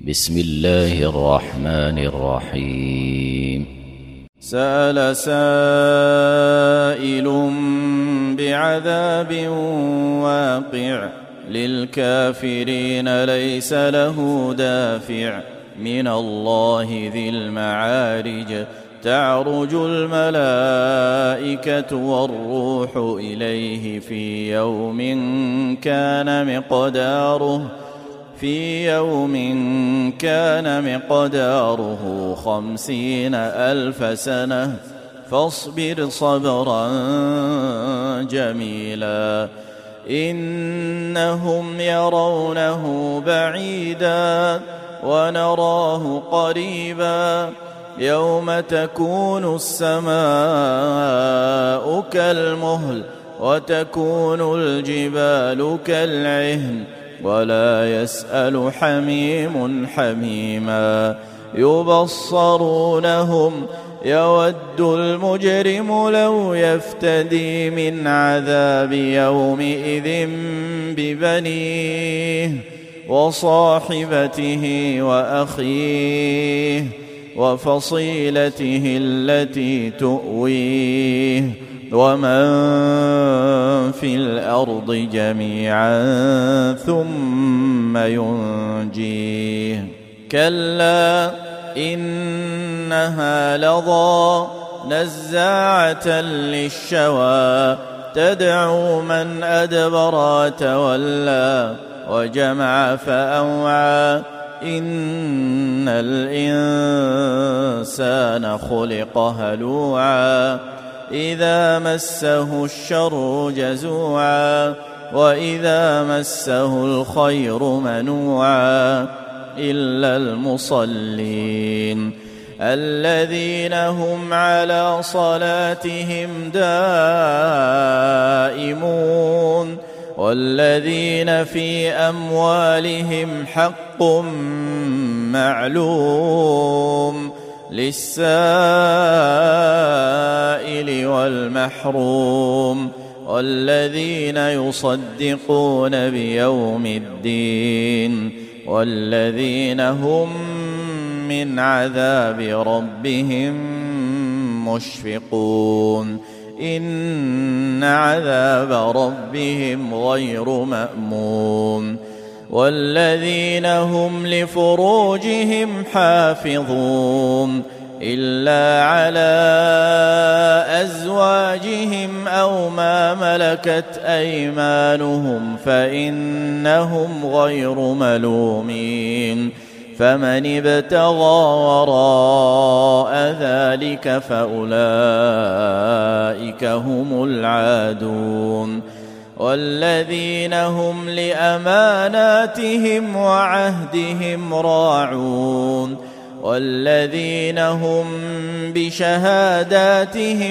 بسم الله الرحمن الرحيم. سأل سائل بعذاب واقع للكافرين ليس له دافع من الله ذي المعارج تعرج الملائكة والروح إليه في يوم كان مقداره 50,000 سنة فاصبر صبرا جميلا إنهم يرونه بعيدا ونراه قريبا يوم تكون السماء كالمهل وتكون الجبال كالعهن ولا يسأل حميم حميما يبصرونهم يود المجرم لو يفتدي من عذاب يومئذ ببنيه وصاحبته وأخيه وفصيلته التي تؤويه ومن في الأرض جميعا ثم ينجيه كلا إنها لظى نزاعة للشوى تدعو من أدبر وتولى وجمع فأوعى إن الإنسان خلق هلوعا إذا مسه الشر جزوعا وإذا مسه الخير منوعا إلا المصلين الذين هم على صلاتهم دائمون والذين في أموالهم حق معلوم للسائل والمحروم والذين يصدقون بيوم الدين والذين هم من عذاب ربهم مشفقون إن عذاب ربهم غير مأمون والذين هم لفروجهم حافظون إلا على أزواجهم أو ما ملكت أيمانهم فإنهم غير ملومين فمن ابتغى وراء ذلك فأولئك هم العادون والذين هم لأماناتهم وعهدهم راعون والذين هم بشهاداتهم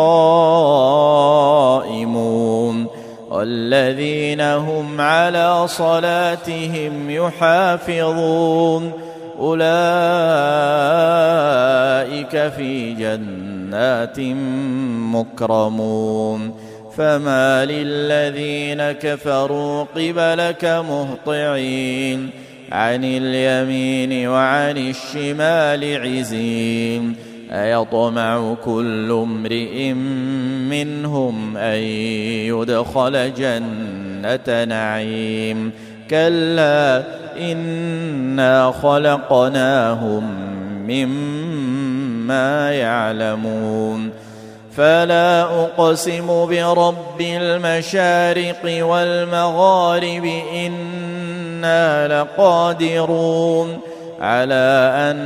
قائمون والذين هم على صلاتهم يحافظون أولئك في جنات مكرمون فما للذين كفروا قبلك مهطعين عن اليمين وعن الشمال عزين أيطمع كل امرئ منهم أن يدخل جنة نعيم كلا إنا خلقناهم مما يعلمون فلا أقسم برب المشارق والمغارب إنا لقادرون على أن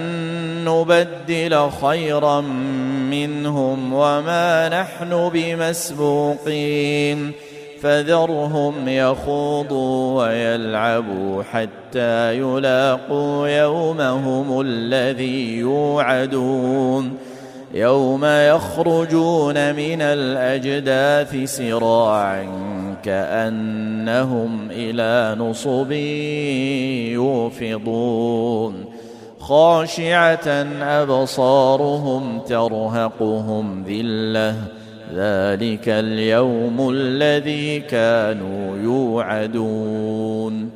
نبدل خيرا منهم وما نحن بمسبوقين فذرهم يخوضوا ويلعبوا حتى يلاقوا يومهم الذي يوعدون يوم يخرجون من الأجداث سراعا كأنهم إلى نصب يوفضون خاشعة أبصارهم ترهقهم ذلة ذلك اليوم الذي كانوا يوعدون